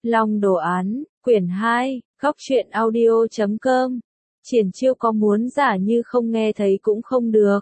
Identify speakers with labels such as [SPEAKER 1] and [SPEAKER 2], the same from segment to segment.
[SPEAKER 1] Long đồ án, quyển 2, góc truyện audio.com. Triển Chiêu có muốn giả như không nghe thấy cũng không được.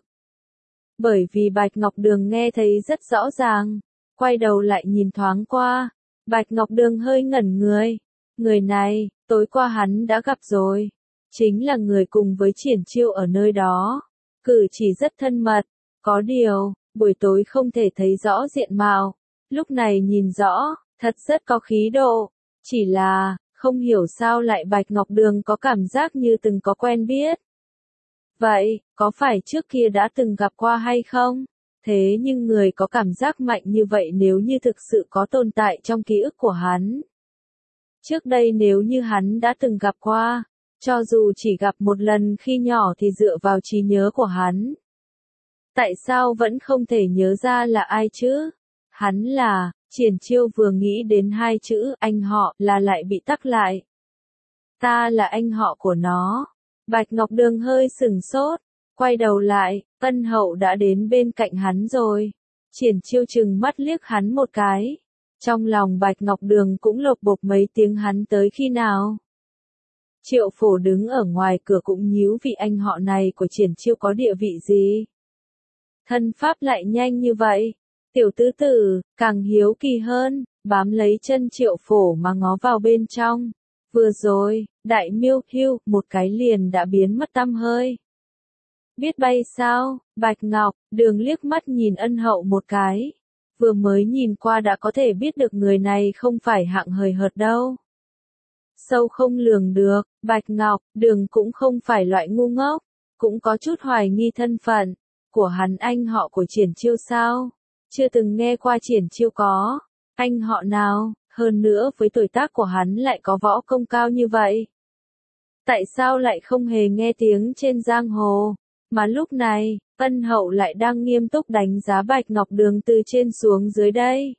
[SPEAKER 1] Bởi vì Bạch Ngọc Đường nghe thấy rất rõ ràng, quay đầu lại nhìn thoáng qua, Bạch Ngọc Đường hơi ngẩn người. Người này, tối qua hắn đã gặp rồi, chính là người cùng với Triển Chiêu ở nơi đó, cử chỉ rất thân mật, có điều, buổi tối không thể thấy rõ diện mạo, lúc này nhìn rõ, thật rất có khí độ, chỉ là, không hiểu sao lại Bạch Ngọc Đường có cảm giác như từng có quen biết. Vậy, có phải trước kia đã từng gặp qua hay không? Thế nhưng người có cảm giác mạnh như vậy nếu như thực sự có tồn tại trong ký ức của hắn. Trước đây nếu như hắn đã từng gặp qua, cho dù chỉ gặp một lần khi nhỏ thì dựa vào trí nhớ của hắn. Tại sao vẫn không thể nhớ ra là ai chứ? Hắn là, Triển Chiêu vừa nghĩ đến hai chữ anh họ là lại bị tắc lại. Ta là anh họ của nó. Bạch Ngọc Đường hơi sửng sốt, quay đầu lại, Ân Hậu đã đến bên cạnh hắn rồi. Triển Chiêu chừng mắt liếc hắn một cái. Trong lòng Bạch Ngọc Đường cũng lộc bộc mấy tiếng hắn tới khi nào. Triệu Phổ đứng ở ngoài cửa cũng nhíu vị anh họ này của Triển Chiêu có địa vị gì. Thân pháp lại nhanh như vậy. Tiểu tứ tử, càng hiếu kỳ hơn, bám lấy chân Triệu Phổ mà ngó vào bên trong. Vừa rồi, Đại Miêu Hưu, một cái liền đã biến mất tăm hơi. Biết bay sao? Bạch Ngọc Đường liếc mắt nhìn Ân Hậu một cái. Vừa mới nhìn qua đã có thể biết được người này không phải hạng hời hợt đâu. Sâu không lường được, Bạch Ngọc Đường cũng không phải loại ngu ngốc, cũng có chút hoài nghi thân phận của hắn. Anh họ của Triển Chiêu sao? Chưa từng nghe qua Triển Chiêu có anh họ nào, hơn nữa với tuổi tác của hắn lại có võ công cao như vậy. Tại sao lại không hề nghe tiếng trên giang hồ, mà lúc này, Ân Hậu lại đang nghiêm túc đánh giá Bạch Ngọc Đường từ trên xuống dưới đây.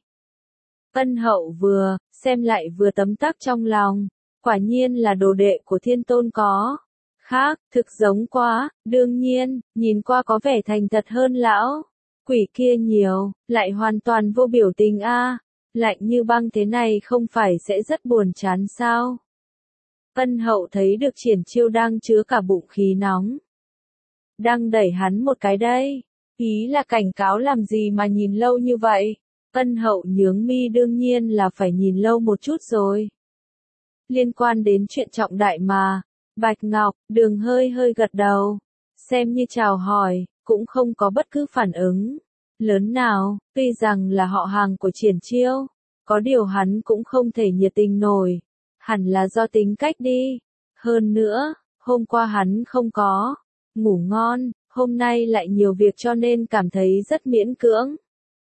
[SPEAKER 1] Ân Hậu vừa xem lại vừa tấm tắc trong lòng, quả nhiên là đồ đệ của Thiên Tôn có khác, thực giống quá, đương nhiên, nhìn qua có vẻ thành thật hơn lão quỷ kia nhiều, lại hoàn toàn vô biểu tình a, lạnh như băng thế này không phải sẽ rất buồn chán sao? Ân Hậu thấy được Triển Chiêu đang chứa cả bụng khí nóng, đang đẩy hắn một cái đây, ý là cảnh cáo làm gì mà nhìn lâu như vậy? Ân Hậu nhướng mi, đương nhiên là phải nhìn lâu một chút rồi. Liên quan đến chuyện trọng đại mà. Bạch Ngọc Đường hơi gật đầu, xem như chào hỏi, cũng không có bất cứ phản ứng lớn nào. Tuy rằng là họ hàng của Triển Chiêu, có điều hắn cũng không thể nhiệt tình nổi, hẳn là do tính cách đi. Hơn nữa, hôm qua hắn không có ngủ ngon, hôm nay lại nhiều việc cho nên cảm thấy rất miễn cưỡng.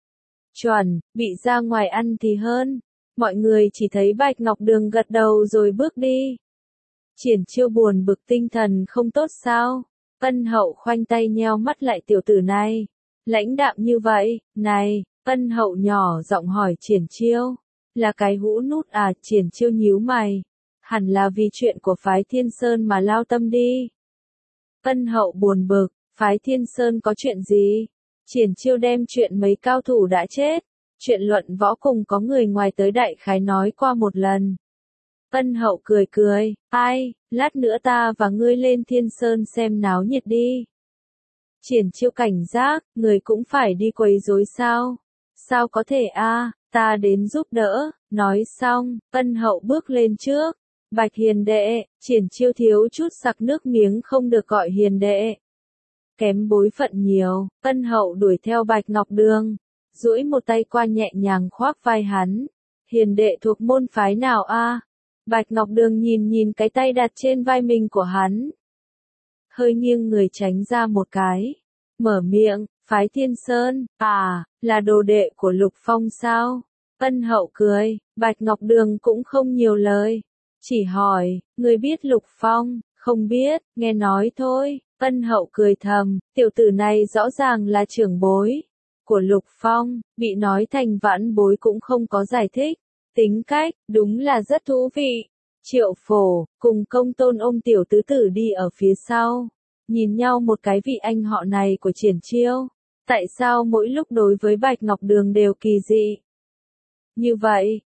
[SPEAKER 1] Chuẩn bị ra ngoài ăn thì hơn. Mọi người chỉ thấy Bạch Ngọc Đường gật đầu rồi bước đi. Triển Chiêu buồn bực, tinh thần không tốt sao? Ân Hậu khoanh tay nheo mắt lại, tiểu tử này lãnh đạm như vậy. Này, Ân Hậu nhỏ giọng hỏi Triển Chiêu, là cái hũ nút à? Triển Chiêu nhíu mày, hẳn là vì chuyện của phái Thiên Sơn mà lao tâm đi. Ân Hậu buồn bực, phái Thiên Sơn có chuyện gì? Triển Chiêu đem chuyện mấy cao thủ đã chết, chuyện luận võ cùng có người ngoài tới đại khái nói qua một lần. Ân Hậu cười, ai, lát nữa ta và ngươi lên Thiên Sơn xem náo nhiệt đi. Triển Chiêu cảnh giác, người cũng phải đi quấy rối sao? Sao có thể a, ta đến giúp đỡ. Nói xong, Ân Hậu bước lên trước. Bạch hiền đệ. Triển Chiêu thiếu chút sặc nước miếng, không được gọi hiền đệ, kém bối phận nhiều. Ân Hậu đuổi theo Bạch Ngọc Đường, duỗi một tay qua nhẹ nhàng khoác vai hắn. Hiền đệ thuộc môn phái nào a? Bạch Ngọc Đường nhìn cái tay đặt trên vai mình của hắn, hơi nghiêng người tránh ra một cái, mở miệng, phái Thiên Sơn, à, là đồ đệ của Lục Phong sao? Ân Hậu cười, Bạch Ngọc Đường cũng không nhiều lời, chỉ hỏi, người biết Lục Phong? Không biết, nghe nói thôi. Ân Hậu cười thầm, tiểu tử này rõ ràng là trưởng bối của Lục Phong, bị nói thành vãn bối cũng không có giải thích. Tính cách, đúng là rất thú vị. Triệu Phổ, cùng Công Tôn ôm tiểu tứ tử đi ở phía sau. Nhìn nhau một cái, vị anh họ này của Triển Chiêu. Tại sao mỗi lúc đối với Bạch Ngọc Đường đều kỳ dị như vậy?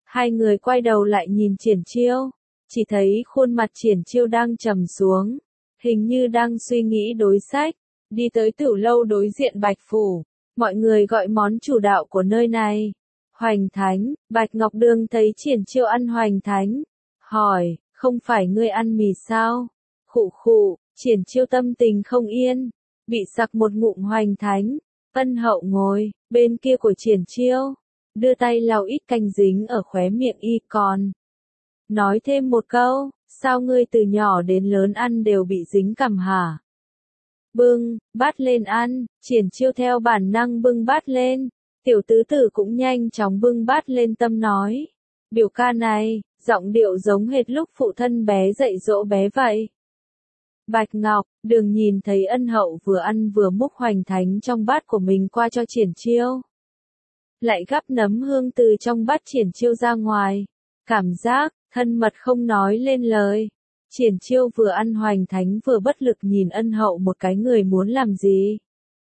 [SPEAKER 1] Hai người quay đầu lại nhìn Triển Chiêu, chỉ thấy khuôn mặt Triển Chiêu đang trầm xuống, hình như đang suy nghĩ đối sách. Đi tới tiểu lâu đối diện Bạch Phủ, mọi người gọi món chủ đạo của nơi này. Hoành Thánh. Bạch Ngọc Đường thấy Triển Chiêu ăn Hoành Thánh, hỏi, không phải ngươi ăn mì sao? Khụ khụ, Triển Chiêu tâm tình không yên, bị sặc một ngụm Hoành Thánh. Ân Hậu ngồi bên kia của Triển Chiêu, đưa tay lau ít canh dính ở khóe miệng y, còn nói thêm một câu, sao ngươi từ nhỏ đến lớn ăn đều bị dính cằm hả? Bưng bát lên ăn. Triển Chiêu theo bản năng bưng bát lên, tiểu tứ tử cũng nhanh chóng bưng bát lên, tâm nói, biểu ca này, giọng điệu giống hệt lúc phụ thân bé dạy dỗ bé vậy. Bạch Ngọc Đường nhìn thấy Ân Hậu vừa ăn vừa múc Hoành Thánh trong bát của mình qua cho Triển Chiêu, lại gắp nấm hương từ trong bát Triển Chiêu ra ngoài, cảm giác thân mật không nói lên lời. Triển Chiêu vừa ăn Hoành Thánh vừa bất lực nhìn Ân Hậu một cái, người muốn làm gì?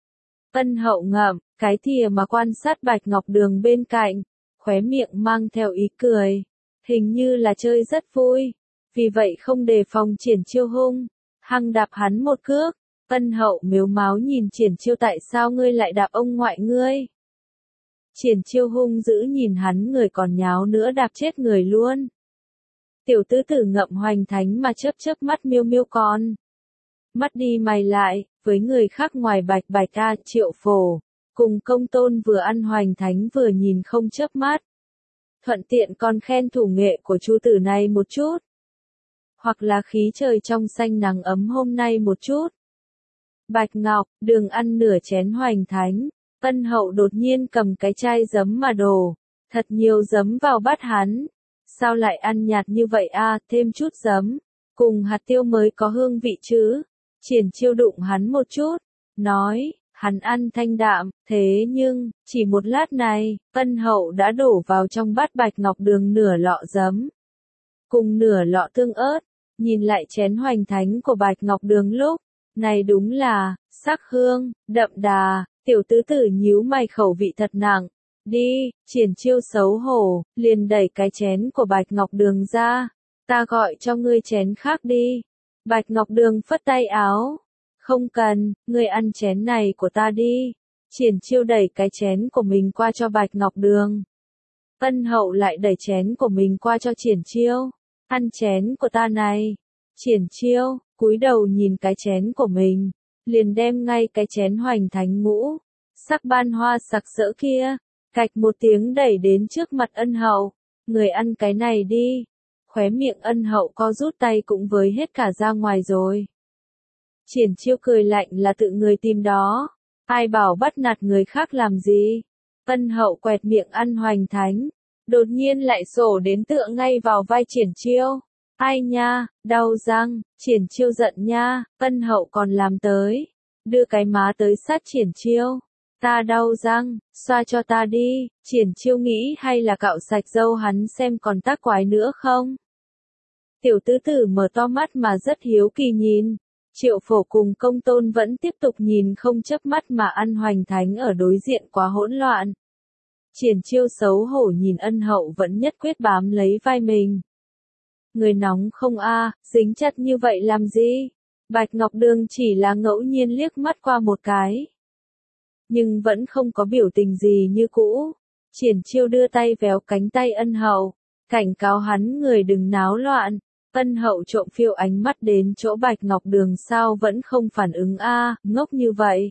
[SPEAKER 1] Ân Hậu ngậm cái thìa mà quan sát Bạch Ngọc Đường bên cạnh, khóe miệng mang theo ý cười, hình như là chơi rất vui, vì vậy không đề phòng Triển Chiêu hung hăng đạp hắn một cước. Ân Hậu mếu máo nhìn Triển Chiêu, tại sao ngươi lại đạp ông ngoại ngươi? Triển Chiêu hung dữ nhìn hắn, người còn nháo nữa đạp chết người luôn. Tiểu tứ tử ngậm Hoành Thánh mà chớp chớp mắt miêu miêu, con mắt đi mày lại, với người khác ngoài Bạch Bạch Triệu Phổ, cùng Công Tôn vừa ăn Hoành Thánh vừa nhìn không chớp mắt. Thuận tiện còn khen thủ nghệ của chu tử này một chút. Hoặc là khí trời trong xanh nắng ấm hôm nay một chút. Bạch Ngọc Đường ăn nửa chén Hoành Thánh, Ân Hậu đột nhiên cầm cái chai giấm mà đổ thật nhiều giấm vào bát hắn. Sao lại ăn nhạt như vậy thêm chút giấm, cùng hạt tiêu mới có hương vị chứ. Triển Chiêu đụng hắn một chút, nói, hắn ăn thanh đạm, thế nhưng, chỉ một lát này, Ân Hậu đã đổ vào trong bát Bạch Ngọc Đường nửa lọ giấm, cùng nửa lọ tương ớt. Nhìn lại chén Hoành Thánh của Bạch Ngọc Đường lúc này đúng là, sắc hương, đậm đà. Tiểu tứ tử nhíu mày, khẩu vị thật nặng. Đi. Triển Chiêu xấu hổ, liền đẩy cái chén của Bạch Ngọc Đường ra. Ta gọi cho ngươi chén khác đi. Bạch Ngọc Đường phất tay áo. Không cần, ngươi ăn chén này của ta đi. Triển Chiêu đẩy cái chén của mình qua cho Bạch Ngọc Đường. Ân Hậu lại đẩy chén của mình qua cho Triển Chiêu. Ăn chén của ta này. Triển Chiêu cúi đầu nhìn cái chén của mình, liền đem ngay cái chén Hoành Thánh ngũ sắc ban hoa sặc sỡ kia, cạch một tiếng đẩy đến trước mặt Ân Hậu. Người ăn cái này đi. Khóe miệng Ân Hậu co rút, tay cũng với hết cả ra ngoài rồi. Triển Chiêu cười lạnh, là tự người tìm đó. Ai bảo bắt nạt người khác làm gì? Ân Hậu quẹt miệng ăn Hoành Thánh, đột nhiên lại sổ đến tựa ngay vào vai Triển Chiêu. Ai nha, đau răng. Triển Chiêu giận nha. Ân Hậu còn làm tới, đưa cái má tới sát Triển Chiêu. Ta đau răng, xoa cho ta đi. Triển Chiêu nghĩ hay là cạo sạch râu hắn xem còn tác quái nữa không. Tiểu tứ tử mở to mắt mà rất hiếu kỳ nhìn. Triệu Phổ cùng Công Tôn vẫn tiếp tục nhìn không chớp mắt mà ăn Hoành Thánh ở đối diện quá hỗn loạn. Triển Chiêu xấu hổ nhìn Ân Hậu vẫn nhất quyết bám lấy vai mình. Người nóng không dính chặt như vậy làm gì? Bạch Ngọc Đường chỉ là ngẫu nhiên liếc mắt qua một cái, nhưng vẫn không có biểu tình gì như cũ. Triển Chiêu đưa tay véo cánh tay Ân Hậu, cảnh cáo hắn người đừng náo loạn. Ân Hậu trộm phiêu ánh mắt đến chỗ Bạch Ngọc Đường, sao vẫn không phản ứng ngốc như vậy.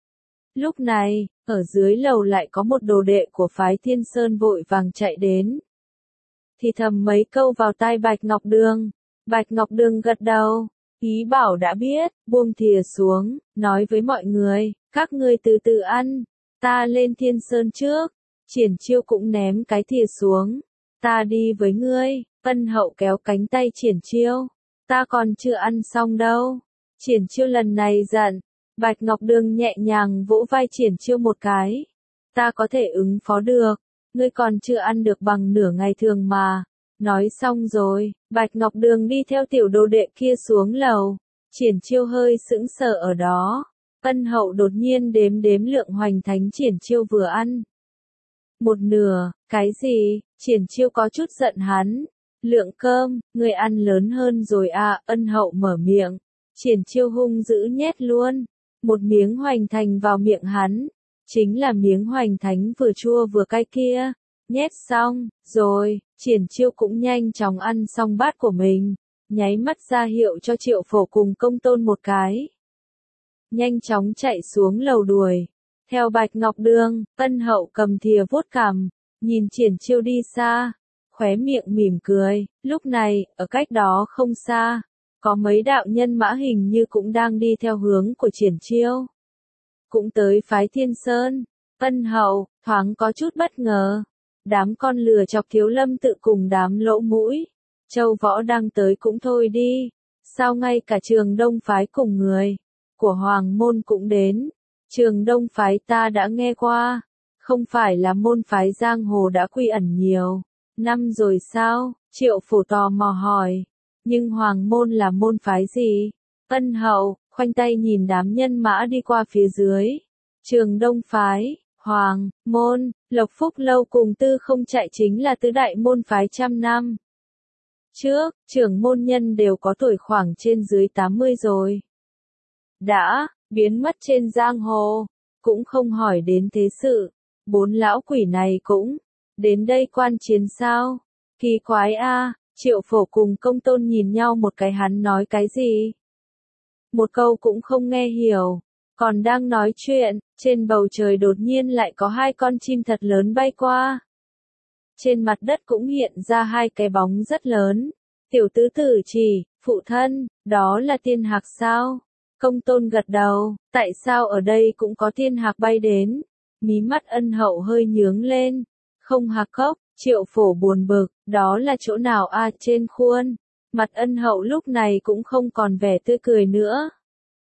[SPEAKER 1] Lúc này, ở dưới lầu lại có một đồ đệ của phái Thiên Sơn vội vàng chạy đến, thì thầm mấy câu vào tai Bạch Ngọc Đường. Bạch Ngọc Đường gật đầu, ý bảo đã biết, buông thìa xuống, nói với mọi người, các ngươi từ từ ăn, ta lên Thiên Sơn trước. Triển Chiêu cũng ném cái thìa xuống, ta đi với ngươi. Ân Hậu kéo cánh tay Triển Chiêu, ta còn chưa ăn xong đâu. Triển Chiêu lần này giận. Bạch Ngọc Đường nhẹ nhàng vỗ vai Triển Chiêu một cái, ta có thể ứng phó được, ngươi còn chưa ăn được bằng nửa ngày thường mà. Nói xong rồi, Bạch Ngọc Đường đi theo tiểu đồ đệ kia xuống lầu. Triển Chiêu hơi sững sờ ở đó. Ân Hậu đột nhiên đếm đếm lượng Hoành Thánh Triển Chiêu vừa ăn. Một nửa, cái gì? Triển Chiêu có chút giận hắn. Lượng cơm, ngươi ăn lớn hơn rồi à, Ân Hậu mở miệng. Triển Chiêu hung dữ nhét luôn. Một miếng hoành thành vào miệng hắn. Chính là miếng hoành thánh vừa chua vừa cay kia. Nhét xong, rồi, Triển Chiêu cũng nhanh chóng ăn xong bát của mình. Nháy mắt ra hiệu cho Triệu Phổ cùng Công Tôn một cái. Nhanh chóng chạy xuống lầu đuổi. Theo Bạch Ngọc Đường, Ân Hậu cầm thìa vuốt cằm, nhìn Triển Chiêu đi xa, khóe miệng mỉm cười. Lúc này, ở cách đó không xa, có mấy đạo nhân mã hình như cũng đang đi theo hướng của Triển Chiêu. Cũng tới phái Thiên Sơn. Ân Hậu thoáng có chút bất ngờ. Đám con lừa chọc Thiếu Lâm tự cùng đám lỗ mũi Châu Võ đang tới cũng thôi đi. Sao ngay cả Trường Đông phái cùng người của Hoàng môn cũng đến? Trường Đông phái ta đã nghe qua, không phải là môn phái giang hồ đã quy ẩn nhiều năm rồi sao? Triệu Phổ tò mò hỏi. Nhưng Hoàng môn là môn phái gì? Ân Hậu khoanh tay nhìn đám nhân mã đi qua phía dưới. Trường Đông phái, Hoàng môn, Lộc Phúc lâu cùng Tư Không chạy chính là tứ đại môn phái trăm năm trước, trưởng môn nhân đều có tuổi khoảng trên dưới 80 rồi. Đã biến mất trên giang hồ, cũng không hỏi đến thế sự. Bốn lão quỷ này cũng đến đây quan chiến sao? Kỳ quái a. Triệu Phổ cùng Công Tôn nhìn nhau một cái, hắn nói cái gì? Một câu cũng không nghe hiểu. Còn đang nói chuyện, trên bầu trời đột nhiên lại có hai con chim thật lớn bay qua. Trên mặt đất cũng hiện ra hai cái bóng rất lớn. Tiểu tứ tử chỉ, phụ thân, đó là tiên hạc sao? Công Tôn gật đầu, tại sao ở đây cũng có tiên hạc bay đến? Mí mắt Ân Hậu hơi nhướng lên. Không hạc cốc. Triệu Phổ buồn bực, đó là chỗ nào a? Trên khuôn mặt Ân Hậu lúc này cũng không còn vẻ tươi cười nữa.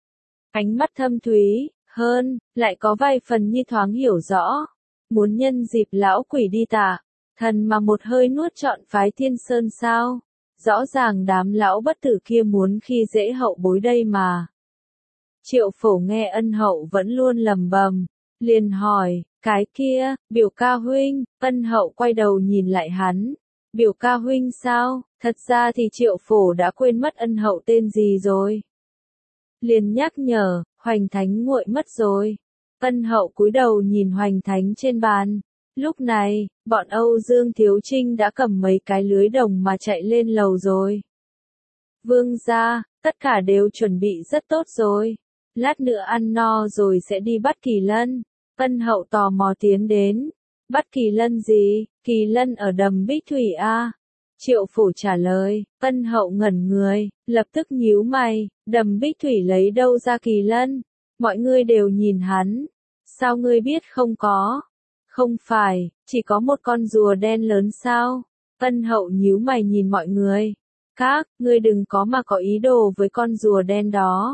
[SPEAKER 1] Ánh mắt thâm thúy hơn, lại có vài phần như thoáng hiểu rõ. Muốn nhân dịp lão quỷ đi tả thần mà một hơi nuốt trọn phái Thiên Sơn sao? Rõ ràng đám lão bất tử kia muốn khi dễ hậu bối đây mà. Triệu Phổ nghe Ân Hậu vẫn luôn lầm bầm, liền hỏi, cái kia, biểu ca huynh? Ân Hậu quay đầu nhìn lại hắn. Biểu ca huynh sao? Thật ra thì Triệu Phổ đã quên mất Ân Hậu tên gì rồi. Liền nhắc nhở, Hoành Thánh nguội mất rồi. Ân Hậu cúi đầu nhìn Hoành Thánh trên bàn. Lúc này, bọn Âu Dương Thiếu Trinh đã cầm mấy cái lưới đồng mà chạy lên lầu rồi. Vương gia, tất cả đều chuẩn bị rất tốt rồi. Lát nữa ăn no rồi sẽ đi bắt Kỳ Lân. Ân Hậu tò mò tiến đến. Bắt Kỳ Lân gì? Kỳ Lân ở đầm Bích Thủy a. Triệu Phổ trả lời. Ân Hậu ngẩn người, lập tức nhíu mày. Đầm Bích Thủy lấy đâu ra Kỳ Lân? Mọi người đều nhìn hắn. Sao ngươi biết không có? Không phải, chỉ có một con rùa đen lớn sao? Ân Hậu nhíu mày nhìn mọi người. Các, ngươi đừng có mà có ý đồ với con rùa đen đó.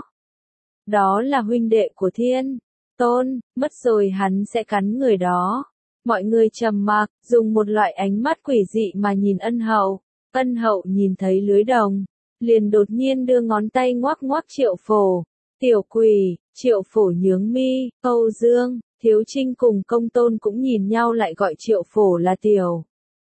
[SPEAKER 1] Đó là huynh đệ của Thiên Tôn, mất rồi hắn sẽ cắn người đó. Mọi người trầm mặc, dùng một loại ánh mắt quỷ dị mà nhìn Ân Hậu. Ân Hậu nhìn thấy lưới đồng, liền đột nhiên đưa ngón tay ngoắc ngoắc Triệu Phổ. Tiểu quỷ. Triệu Phổ nhướng mi. Âu Dương, Thiếu Trinh cùng Công Tôn cũng nhìn nhau lại gọi Triệu Phổ là tiểu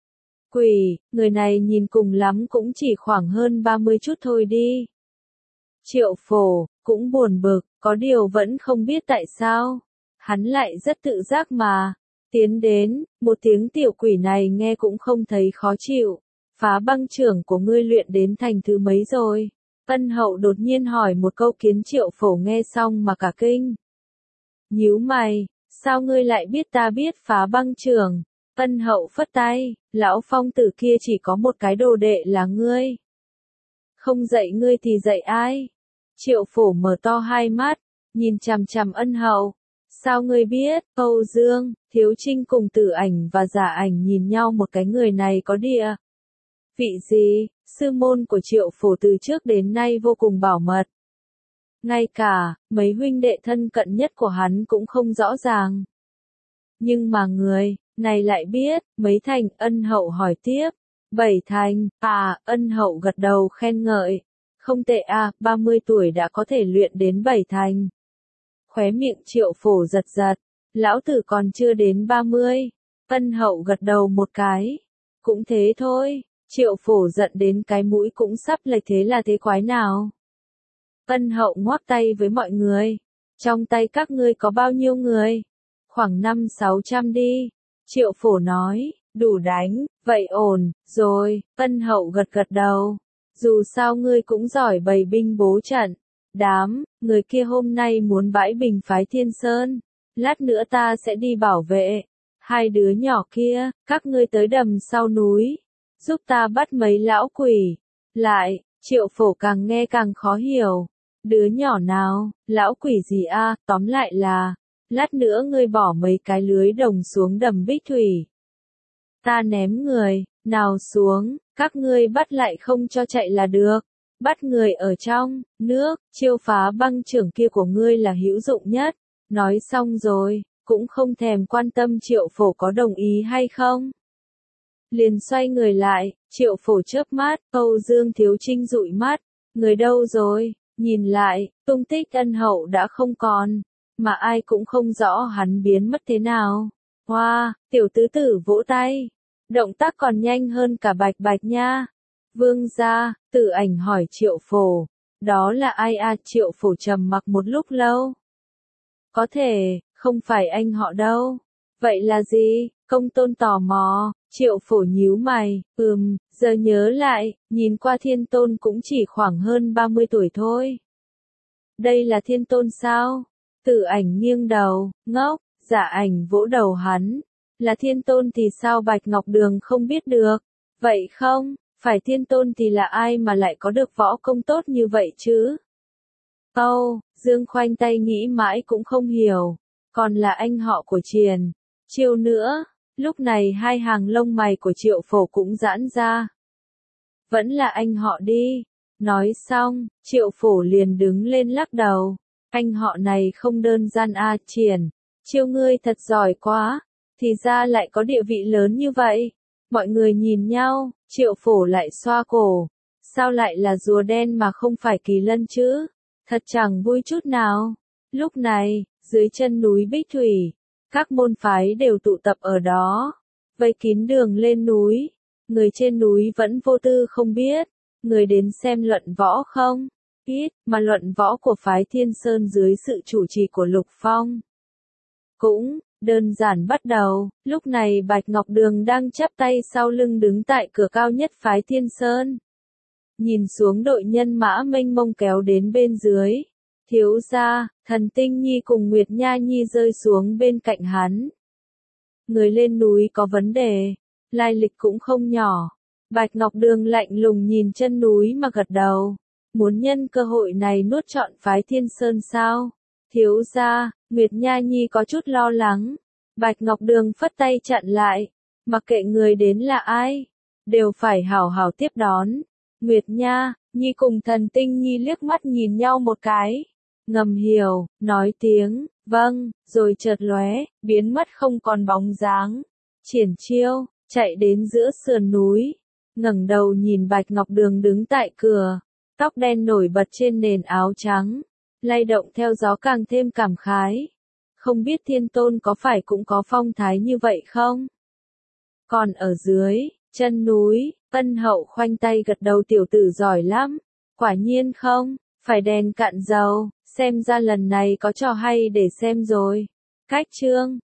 [SPEAKER 1] quỷ. Người này nhìn cùng lắm cũng chỉ khoảng hơn 30 chút thôi đi. Triệu Phổ cũng buồn bực, có điều vẫn không biết tại sao. Hắn lại rất tự giác mà. Tiến đến, một tiếng tiểu quỷ này nghe cũng không thấy khó chịu. Phá băng trưởng của ngươi luyện đến thành thứ mấy rồi? Ân Hậu đột nhiên hỏi một câu khiến Triệu Phổ nghe xong mà cả kinh. Nhíu mày, sao ngươi lại biết ta biết phá băng trưởng? Ân Hậu phất tay, lão phong tử kia chỉ có một cái đồ đệ là ngươi. Không dạy ngươi thì dạy ai? Triệu Phổ mở to hai mắt, nhìn chằm chằm Ân Hậu. Sao ngươi biết? Âu Dương, Thiếu Trinh cùng Tử Ảnh và Giả Ảnh nhìn nhau một cái, người này có địa vị gì? Sư môn của Triệu Phổ từ trước đến nay vô cùng bảo mật. Ngay cả mấy huynh đệ thân cận nhất của hắn cũng không rõ ràng. Nhưng mà người này lại biết. Mấy thành? Ân Hậu hỏi tiếp. 7 thành. À, Ân Hậu gật đầu khen ngợi. Không tệ à, 30 tuổi đã có thể luyện đến 7 thành. Khóe miệng Triệu Phổ giật giật. Lão tử còn chưa đến 30. Ân Hậu gật đầu một cái. Cũng thế thôi, Triệu Phổ giận đến cái mũi cũng sắp lệch, thế là thế quái nào? Ân Hậu ngoắc tay với mọi người. Trong tay các ngươi có bao nhiêu người? Khoảng 500-600 đi. Triệu Phổ nói, đủ đánh, vậy ổn, rồi. Ân Hậu gật gật đầu. Dù sao ngươi cũng giỏi bày binh bố trận. Người kia hôm nay muốn bãi bình phái Thiên Sơn. Lát nữa ta sẽ đi bảo vệ. Hai đứa nhỏ kia, các ngươi tới đầm sau núi. Giúp ta bắt mấy lão quỷ. Lại, Triệu Phổ càng nghe càng khó hiểu. Đứa nhỏ nào, lão quỷ gì a? Tóm lại là, lát nữa ngươi bỏ mấy cái lưới đồng xuống đầm Bích Thủy. Ta ném người, nào xuống, các ngươi bắt lại không cho chạy là được. Bắt người ở trong nước, chiêu phá băng trưởng kia của ngươi là hữu dụng nhất. Nói xong rồi, cũng không thèm quan tâm Triệu Phổ có đồng ý hay không. Liền xoay người lại, Triệu Phổ chớp mắt, Âu Dương Thiếu Trinh dụi mắt, người đâu rồi? Nhìn lại, tung tích Ân Hậu đã không còn, mà ai cũng không rõ hắn biến mất thế nào. Hoa, tiểu tứ tử vỗ tay, động tác còn nhanh hơn cả Bạch Bạch nha. Vương gia, Tử Ảnh hỏi Triệu Phổ, đó là ai à? Triệu Phổ trầm mặc một lúc lâu. Có thể, không phải anh họ đâu. Vậy là gì? Công Tôn tò mò. Triệu Phổ nhíu mày, giờ nhớ lại, nhìn qua Thiên Tôn cũng chỉ khoảng hơn 30 tuổi thôi. Đây là Thiên Tôn sao? Tử Ảnh nghiêng đầu, ngốc. Giả Ảnh vỗ đầu hắn. Là Thiên Tôn thì sao Bạch Ngọc Đường không biết được? Vậy không, phải Thiên Tôn thì là ai mà lại có được võ công tốt như vậy chứ? Dương khoanh tay nghĩ mãi cũng không hiểu. Còn là anh họ của Triền. Chiêu nữa. Lúc này hai hàng lông mày của Triệu Phổ cũng giãn ra. Vẫn là anh họ đi. Nói xong, Triệu Phổ liền đứng lên lắc đầu. Anh họ này không đơn giản a. Triền. Chiêu ngươi thật giỏi quá. Thì ra lại có địa vị lớn như vậy. Mọi người nhìn nhau, Triệu Phổ lại xoa cổ. Sao lại là rùa đen mà không phải kỳ lân chứ? Thật chẳng vui chút nào. Lúc này, dưới chân núi Bích Thủy, các môn phái đều tụ tập ở đó, vây kín đường lên núi. Người trên núi vẫn vô tư không biết, người đến xem luận võ không? Ít, mà luận võ của phái Thiên Sơn dưới sự chủ trì của Lục Phong. Cũng, đơn giản bắt đầu, lúc này Bạch Ngọc Đường đang chắp tay sau lưng đứng tại cửa cao nhất phái Thiên Sơn. Nhìn xuống đội nhân mã mênh mông kéo đến bên dưới. Thiếu gia, Thần Tinh Nhi cùng Nguyệt Nha Nhi rơi xuống bên cạnh hắn. Người lên núi có vấn đề, lai lịch cũng không nhỏ. Bạch Ngọc Đường lạnh lùng nhìn chân núi mà gật đầu. Muốn nhân cơ hội này nuốt trọn phái Thiên Sơn sao? Thiếu gia, Nguyệt Nha Nhi có chút lo lắng. Bạch Ngọc Đường phất tay chặn lại. Mặc kệ người đến là ai, đều phải hảo hảo tiếp đón. Nguyệt Nha Nhi cùng Thần Tinh Nhi liếc mắt nhìn nhau một cái. Ngầm hiểu, nói tiếng, vâng, rồi chợt lóe, biến mất không còn bóng dáng. Triển Chiêu, chạy đến giữa sườn núi, ngẩng đầu nhìn Bạch Ngọc Đường đứng tại cửa, tóc đen nổi bật trên nền áo trắng, lay động theo gió càng thêm cảm khái. Không biết Thiên Tôn có phải cũng có phong thái như vậy không? Còn ở dưới, chân núi, Ân Hậu khoanh tay gật đầu tiểu tử giỏi lắm. Quả nhiên không, phải đèn cạn dầu, xem ra lần này có trò hay để xem rồi. Cách chương